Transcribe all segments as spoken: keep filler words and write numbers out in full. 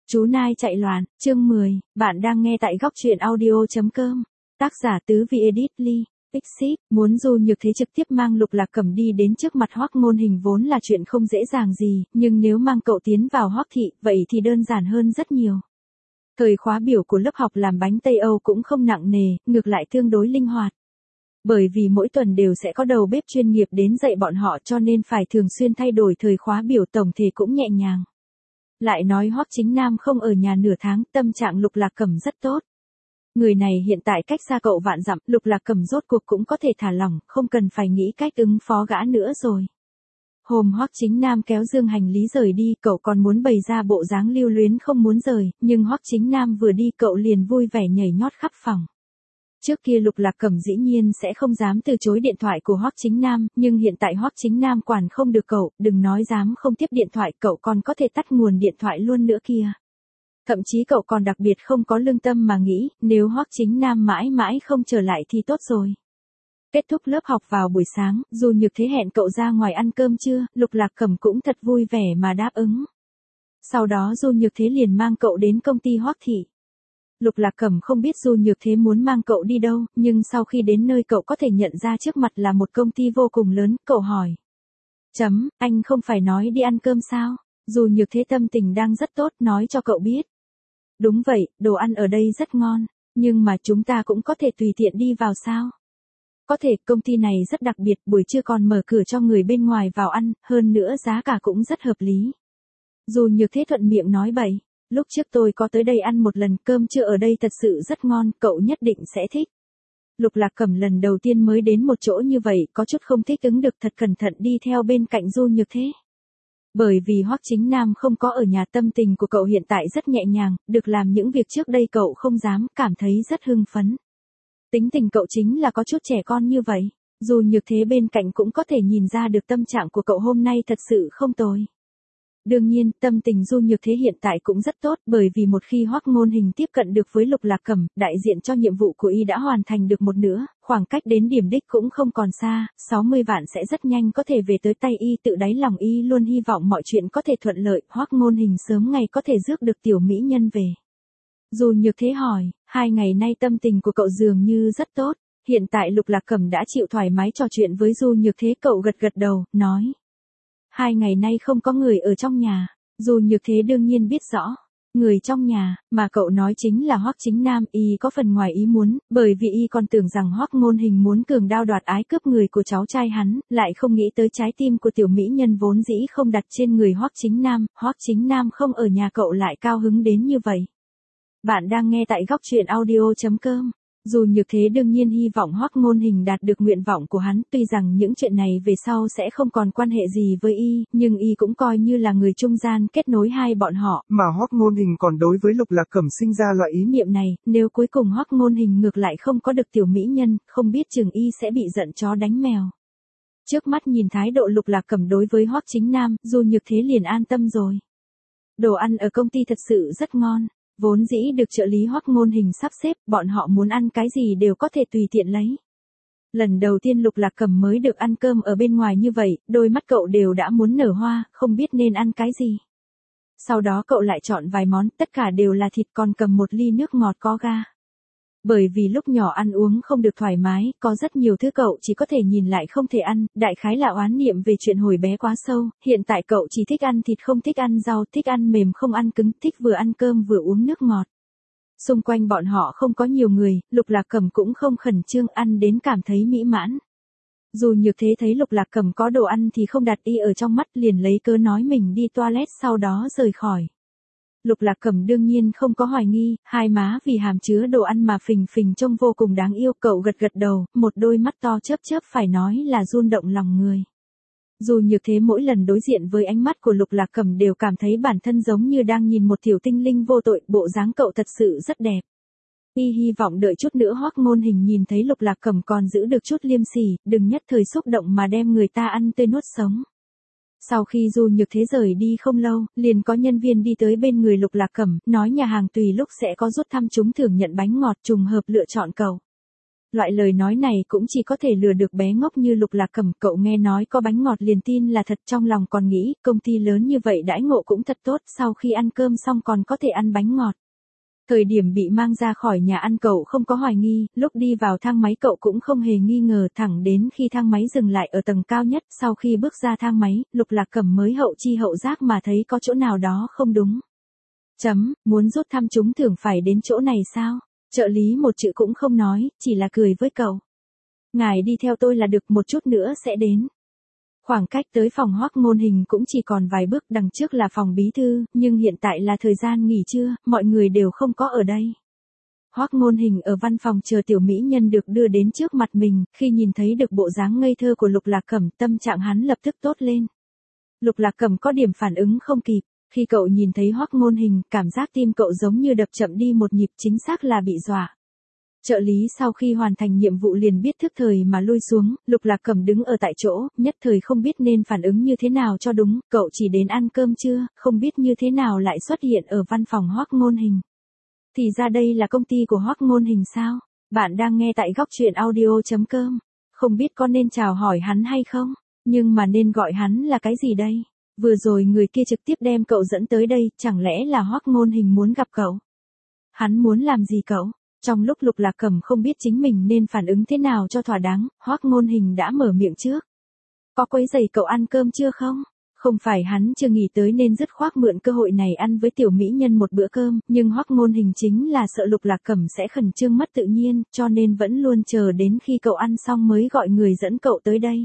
Chú Nai chạy loạn, chương mười, bạn đang nghe tại góc truyện audio.com. Tác giả Tứ Vi Edit Ly, Pixip, muốn Du Nhược Thế trực tiếp mang Lục Lạc Cẩm đi đến trước mặt Hoắc Ngôn Hình vốn là chuyện không dễ dàng gì, nhưng nếu mang cậu tiến vào Hoắc thị, vậy thì đơn giản hơn rất nhiều. Thời khóa biểu của lớp học làm bánh Tây Âu cũng không nặng nề, ngược lại tương đối linh hoạt. Bởi vì mỗi tuần đều sẽ có đầu bếp chuyên nghiệp đến dạy bọn họ cho nên phải thường xuyên thay đổi thời khóa biểu, tổng thể cũng nhẹ nhàng. Lại nói Hoắc Chính Nam không ở nhà nửa tháng, tâm trạng Lục Lạc Cẩm rất tốt. Người này hiện tại cách xa cậu vạn dặm, Lục Lạc Cẩm rốt cuộc cũng có thể thả lỏng, không cần phải nghĩ cách ứng phó gã nữa rồi. Hôm Hoắc Chính Nam kéo dương hành lý rời đi, cậu còn muốn bày ra bộ dáng lưu luyến không muốn rời, nhưng Hoắc Chính Nam vừa đi cậu liền vui vẻ nhảy nhót khắp phòng. Trước kia Lục Lạc Cẩm dĩ nhiên sẽ không dám từ chối điện thoại của Hoắc Chính Nam, nhưng hiện tại Hoắc Chính Nam quản không được cậu, đừng nói dám không tiếp điện thoại, cậu còn có thể tắt nguồn điện thoại luôn nữa kia. Thậm chí cậu còn đặc biệt không có lương tâm mà nghĩ, nếu Hoắc Chính Nam mãi mãi không trở lại thì tốt rồi. Kết thúc lớp học vào buổi sáng, Du Nhược Thế hẹn cậu ra ngoài ăn cơm trưa, Lục Lạc Cẩm cũng thật vui vẻ mà đáp ứng. Sau đó Du Nhược Thế liền mang cậu đến công ty Hoắc thị. Lục Lạc Cẩm không biết Du Nhược Thế muốn mang cậu đi đâu, nhưng sau khi đến nơi cậu có thể nhận ra trước mặt là một công ty vô cùng lớn, cậu hỏi. Chấm, anh không phải nói đi ăn cơm sao? Du Nhược Thế tâm tình đang rất tốt, nói cho cậu biết. Đúng vậy, đồ ăn ở đây rất ngon, nhưng mà chúng ta cũng có thể tùy tiện đi vào sao? Có thể, công ty này rất đặc biệt, buổi trưa còn mở cửa cho người bên ngoài vào ăn, hơn nữa giá cả cũng rất hợp lý. Du Nhược Thế thuận miệng nói bậy. Lúc trước tôi có tới đây ăn một lần, cơm trưa ở đây thật sự rất ngon, cậu nhất định sẽ thích. Lục Lạc Cẩm lần đầu tiên mới đến một chỗ như vậy, có chút không thích ứng được, thật cẩn thận đi theo bên cạnh Du Nhược Thế. Bởi vì Hoắc Chính Nam không có ở nhà, tâm tình của cậu hiện tại rất nhẹ nhàng, được làm những việc trước đây cậu không dám, cảm thấy rất hưng phấn. Tính tình cậu chính là có chút trẻ con như vậy. Du Nhược Thế bên cạnh cũng có thể nhìn ra được tâm trạng của cậu hôm nay thật sự không tồi. Đương nhiên, tâm tình Du Nhược Thế hiện tại cũng rất tốt, bởi vì một khi Hoắc Ngôn Hình tiếp cận được với Lục Lạc Cẩm, đại diện cho nhiệm vụ của y đã hoàn thành được một nửa, khoảng cách đến điểm đích cũng không còn xa, sáu mươi vạn sẽ rất nhanh có thể về tới tay y, tự đáy lòng y luôn hy vọng mọi chuyện có thể thuận lợi, Hoắc Ngôn Hình sớm ngày có thể rước được tiểu mỹ nhân về. Du Nhược Thế hỏi, hai ngày nay tâm tình của cậu dường như rất tốt, hiện tại Lục Lạc Cẩm đã chịu thoải mái trò chuyện với Du Nhược Thế, cậu gật gật đầu, nói. Hai ngày nay không có người ở trong nhà, Du Nhược Thế đương nhiên biết rõ. Người trong nhà, mà cậu nói chính là Hoắc Chính Nam, y có phần ngoài ý muốn, bởi vì y còn tưởng rằng Hoắc Ngôn Hình muốn cường đao đoạt ái cướp người của cháu trai hắn, lại không nghĩ tới trái tim của tiểu mỹ nhân vốn dĩ không đặt trên người Hoắc Chính Nam, Hoắc Chính Nam không ở nhà cậu lại cao hứng đến như vậy. Bạn đang nghe tại góc truyện audio.com. Du Nhược Thế đương nhiên hy vọng Hoắc Ngôn Hình đạt được nguyện vọng của hắn, tuy rằng những chuyện này về sau sẽ không còn quan hệ gì với y, nhưng y cũng coi như là người trung gian kết nối hai bọn họ. Mà Hoắc Ngôn Hình còn đối với Lục Lạc Cẩm sinh ra loại ý niệm này, nếu cuối cùng Hoắc Ngôn Hình ngược lại không có được tiểu mỹ nhân, không biết chừng y sẽ bị giận chó đánh mèo. Trước mắt nhìn thái độ Lục Lạc Cẩm đối với Hoắc Chính Nam, Du Nhược Thế liền an tâm rồi. Đồ ăn ở công ty thật sự rất ngon. Vốn dĩ được trợ lý Hoắc Ngôn Hình sắp xếp, bọn họ muốn ăn cái gì đều có thể tùy tiện lấy. Lần đầu tiên Lục Lạc Cẩm mới được ăn cơm ở bên ngoài như vậy, đôi mắt cậu đều đã muốn nở hoa, không biết nên ăn cái gì. Sau đó cậu lại chọn vài món, tất cả đều là thịt, còn cầm một ly nước ngọt có ga. Bởi vì lúc nhỏ ăn uống không được thoải mái, có rất nhiều thứ cậu chỉ có thể nhìn lại không thể ăn, đại khái là oán niệm về chuyện hồi bé quá sâu, hiện tại cậu chỉ thích ăn thịt không thích ăn rau, thích ăn mềm không ăn cứng, thích vừa ăn cơm vừa uống nước ngọt. Xung quanh bọn họ không có nhiều người, Lục Lạc Cẩm cũng không khẩn trương, ăn đến cảm thấy mỹ mãn. Du Nhược Thế thấy Lục Lạc Cẩm có đồ ăn thì không đặt y ở trong mắt, liền lấy cớ nói mình đi toilet sau đó rời khỏi. Lục Lạc Cẩm đương nhiên không có hoài nghi, hai má vì hàm chứa đồ ăn mà phình phình trông vô cùng đáng yêu, cậu gật gật đầu, một đôi mắt to chớp chớp phải nói là run động lòng người. Du Nhược Thế mỗi lần đối diện với ánh mắt của Lục Lạc Cẩm đều cảm thấy bản thân giống như đang nhìn một tiểu tinh linh vô tội, bộ dáng cậu thật sự rất đẹp. Y hy vọng đợi chút nữa Hoắc Ngôn Hình nhìn thấy Lục Lạc Cẩm còn giữ được chút liêm sỉ, đừng nhất thời xúc động mà đem người ta ăn tươi nuốt sống. Sau khi Du Nhược Thế rời đi không lâu, liền có nhân viên đi tới bên người Lục Lạc Cẩm, nói nhà hàng tùy lúc sẽ có rút thăm trúng thưởng nhận bánh ngọt, trùng hợp lựa chọn cậu. Loại lời nói này cũng chỉ có thể lừa được bé ngốc như Lục Lạc Cẩm, cậu nghe nói có bánh ngọt liền tin là thật, trong lòng còn nghĩ, công ty lớn như vậy đãi ngộ cũng thật tốt, sau khi ăn cơm xong còn có thể ăn bánh ngọt. Thời điểm bị mang ra khỏi nhà ăn cậu không có hoài nghi, lúc đi vào thang máy cậu cũng không hề nghi ngờ, thẳng đến khi thang máy dừng lại ở tầng cao nhất, sau khi bước ra thang máy, Lục Lạc Cẩm mới hậu chi hậu giác mà thấy có chỗ nào đó không đúng. Chấm, muốn rút thăm trúng thưởng phải đến chỗ này sao? Trợ lý một chữ cũng không nói, chỉ là cười với cậu. Ngài đi theo tôi là được, một chút nữa sẽ đến. Khoảng cách tới phòng Hoắc Ngôn Hình cũng chỉ còn vài bước, đằng trước là phòng bí thư, nhưng hiện tại là thời gian nghỉ trưa, mọi người đều không có ở đây. Hoắc Ngôn Hình ở văn phòng chờ tiểu mỹ nhân được đưa đến trước mặt mình, khi nhìn thấy được bộ dáng ngây thơ của Lục Lạc Cẩm, tâm trạng hắn lập tức tốt lên. Lục Lạc Cẩm có điểm phản ứng không kịp, khi cậu nhìn thấy Hoắc Ngôn Hình, cảm giác tim cậu giống như đập chậm đi một nhịp, chính xác là bị dọa. Trợ lý sau khi hoàn thành nhiệm vụ liền biết thức thời mà lui xuống, Lục Lạc Cẩm đứng ở tại chỗ, nhất thời không biết nên phản ứng như thế nào cho đúng, cậu chỉ đến ăn cơm trưa, không biết như thế nào lại xuất hiện ở văn phòng Hoắc Ngôn Hình. Thì ra đây là công ty của Hoắc Ngôn Hình sao? Bạn đang nghe tại góc truyện audio chấm com. Không biết có nên chào hỏi hắn hay không? Nhưng mà nên gọi hắn là cái gì đây? Vừa rồi người kia trực tiếp đem cậu dẫn tới đây, chẳng lẽ là Hoắc Ngôn Hình muốn gặp cậu? Hắn muốn làm gì cậu? Trong lúc Lục Lạc Cẩm không biết chính mình nên phản ứng thế nào cho thỏa đáng, Hoắc Ngôn Hình đã mở miệng trước. Có quấy rầy cậu ăn cơm chưa không? Không phải hắn chưa nghĩ tới nên dứt khoát mượn cơ hội này ăn với tiểu mỹ nhân một bữa cơm, nhưng Hoắc Ngôn Hình chính là sợ Lục Lạc Cẩm sẽ khẩn trương mất tự nhiên, cho nên vẫn luôn chờ đến khi cậu ăn xong mới gọi người dẫn cậu tới đây.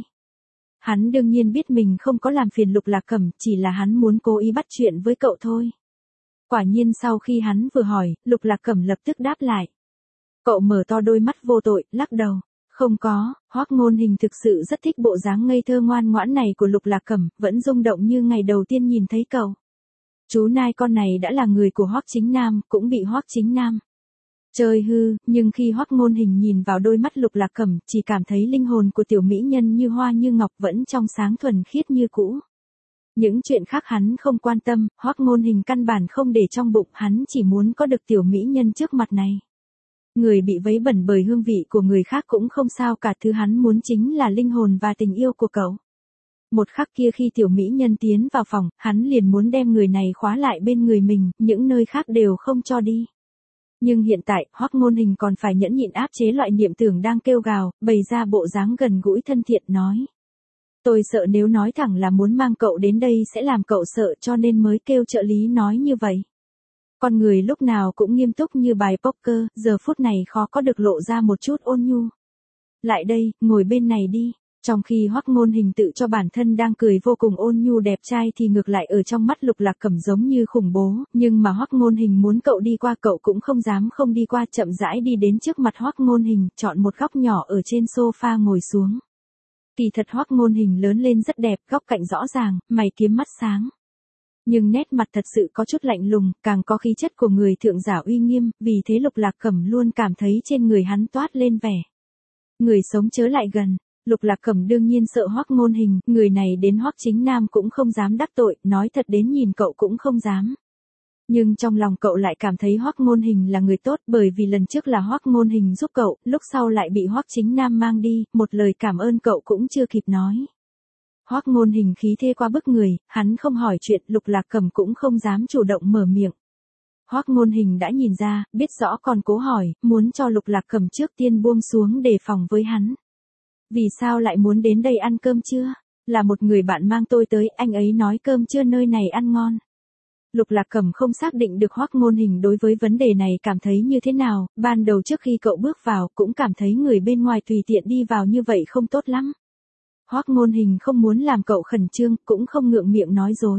Hắn đương nhiên biết mình không có làm phiền Lục Lạc Cẩm, chỉ là hắn muốn cố ý bắt chuyện với cậu thôi. Quả nhiên sau khi hắn vừa hỏi, Lục Lạc Cẩm lập tức đáp lại. Cậu mở to đôi mắt vô tội, lắc đầu. Không có, Hoắc Ngôn Hình thực sự rất thích bộ dáng ngây thơ ngoan ngoãn này của Lục Lạc Cẩm, vẫn rung động như ngày đầu tiên nhìn thấy cậu. Chú nai con này đã là người của Hoắc Chính Nam, cũng bị Hoắc Chính Nam chơi hư, nhưng khi Hoắc Ngôn Hình nhìn vào đôi mắt Lục Lạc Cẩm, chỉ cảm thấy linh hồn của tiểu mỹ nhân như hoa như ngọc, vẫn trong sáng thuần khiết như cũ. Những chuyện khác hắn không quan tâm, Hoắc Ngôn Hình căn bản không để trong bụng, hắn chỉ muốn có được tiểu mỹ nhân trước mặt này. Người bị vấy bẩn bởi hương vị của người khác cũng không sao cả, thứ hắn muốn chính là linh hồn và tình yêu của cậu. Một khắc kia khi tiểu mỹ nhân tiến vào phòng, hắn liền muốn đem người này khóa lại bên người mình, những nơi khác đều không cho đi. Nhưng hiện tại, Hoắc Ngôn Hình còn phải nhẫn nhịn áp chế loại niệm tưởng đang kêu gào, bày ra bộ dáng gần gũi thân thiện nói. Tôi sợ nếu nói thẳng là muốn mang cậu đến đây sẽ làm cậu sợ, cho nên mới kêu trợ lý nói như vậy. Con người lúc nào cũng nghiêm túc như bài poker, giờ phút này khó có được lộ ra một chút ôn nhu. Lại đây, ngồi bên này đi. Trong khi Hoắc Ngôn Hình tự cho bản thân đang cười vô cùng ôn nhu đẹp trai thì ngược lại ở trong mắt Lục Lạc Cẩm giống như khủng bố, nhưng mà Hoắc Ngôn Hình muốn cậu đi qua cậu cũng không dám không đi qua, chậm rãi đi đến trước mặt Hoắc Ngôn Hình, chọn một góc nhỏ ở trên sofa ngồi xuống. Kỳ thật Hoắc Ngôn Hình lớn lên rất đẹp, góc cạnh rõ ràng, mày kiếm mắt sáng. Nhưng nét mặt thật sự có chút lạnh lùng, càng có khí chất của người thượng giả uy nghiêm, vì thế Lục Lạc Cẩm luôn cảm thấy trên người hắn toát lên vẻ. Người sống chớ lại gần. Lục Lạc Cẩm đương nhiên sợ Hoắc Ngôn Hình, người này đến Hoắc Chính Nam cũng không dám đắc tội, nói thật đến nhìn cậu cũng không dám. Nhưng trong lòng cậu lại cảm thấy Hoắc Ngôn Hình là người tốt, bởi vì lần trước là Hoắc Ngôn Hình giúp cậu, lúc sau lại bị Hoắc Chính Nam mang đi, một lời cảm ơn cậu cũng chưa kịp nói. Hoắc Ngôn Hình khí thế quá bức người, hắn không hỏi chuyện, Lục Lạc Cẩm cũng không dám chủ động mở miệng. Hoắc Ngôn Hình đã nhìn ra, biết rõ còn cố hỏi, muốn cho Lục Lạc Cẩm trước tiên buông xuống đề phòng với hắn. Vì sao lại muốn đến đây ăn cơm trưa? Là một người bạn mang tôi tới, anh ấy nói cơm trưa nơi này ăn ngon. Lục Lạc Cẩm không xác định được Hoắc Ngôn Hình đối với vấn đề này cảm thấy như thế nào, ban đầu trước khi cậu bước vào cũng cảm thấy người bên ngoài tùy tiện đi vào như vậy không tốt lắm. Hoắc Ngôn Hình không muốn làm cậu khẩn trương, cũng không ngượng miệng nói dối.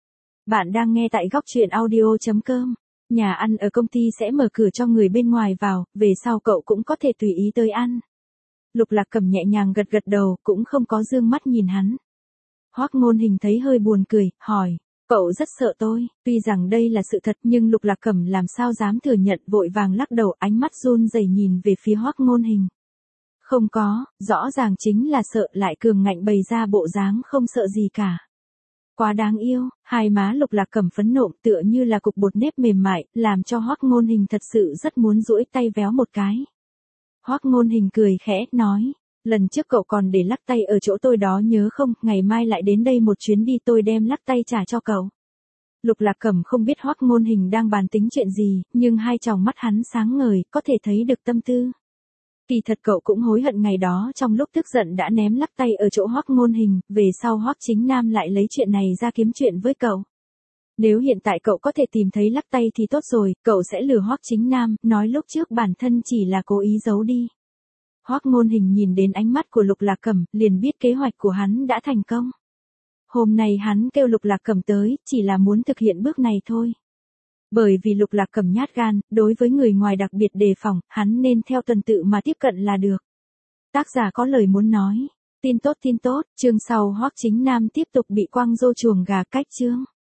Bạn đang nghe tại góc truyện audio chấm com. Nhà ăn ở công ty sẽ mở cửa cho người bên ngoài vào, về sau cậu cũng có thể tùy ý tới ăn. Lục Lạc Cẩm nhẹ nhàng gật gật đầu, cũng không có dương mắt nhìn hắn. Hoắc Ngôn Hình thấy hơi buồn cười, hỏi, cậu rất sợ tôi, tuy rằng đây là sự thật nhưng Lục Lạc Cẩm làm sao dám thừa nhận, vội vàng lắc đầu, ánh mắt run rẩy nhìn về phía Hoắc Ngôn Hình. Không có, rõ ràng chính là sợ, lại cường ngạnh bày ra bộ dáng không sợ gì cả. Quá đáng yêu, hai má Lục Lạc Cẩm phấn nộ tựa như là cục bột nếp mềm mại, làm cho Hoắc Ngôn Hình thật sự rất muốn duỗi tay véo một cái. Hoắc Ngôn Hình cười khẽ, nói, lần trước cậu còn để lắc tay ở chỗ tôi đó nhớ không, ngày mai lại đến đây một chuyến đi tôi đem lắc tay trả cho cậu. Lục Lạc Cẩm không biết Hoắc Ngôn Hình đang bàn tính chuyện gì, nhưng hai tròng mắt hắn sáng ngời, có thể thấy được tâm tư. Kỳ thật cậu cũng hối hận ngày đó trong lúc tức giận đã ném lắc tay ở chỗ Hoắc Ngôn Hình, về sau Hoắc Chính Nam lại lấy chuyện này ra kiếm chuyện với cậu. Nếu hiện tại cậu có thể tìm thấy lắc tay thì tốt rồi, cậu sẽ lừa Hoắc Chính Nam, nói lúc trước bản thân chỉ là cố ý giấu đi. Hoắc Ngôn Hình nhìn đến ánh mắt của Lục Lạc Cẩm, liền biết kế hoạch của hắn đã thành công. Hôm nay hắn kêu Lục Lạc Cẩm tới, chỉ là muốn thực hiện bước này thôi. Bởi vì Lục Lạc Cẩm nhát gan, đối với người ngoài đặc biệt đề phòng, hắn nên theo tuần tự mà tiếp cận là được. Tác giả có lời muốn nói. Tin tốt tin tốt, chương sau Hoắc Chính Nam tiếp tục bị quăng rô chuồng gà cách chương.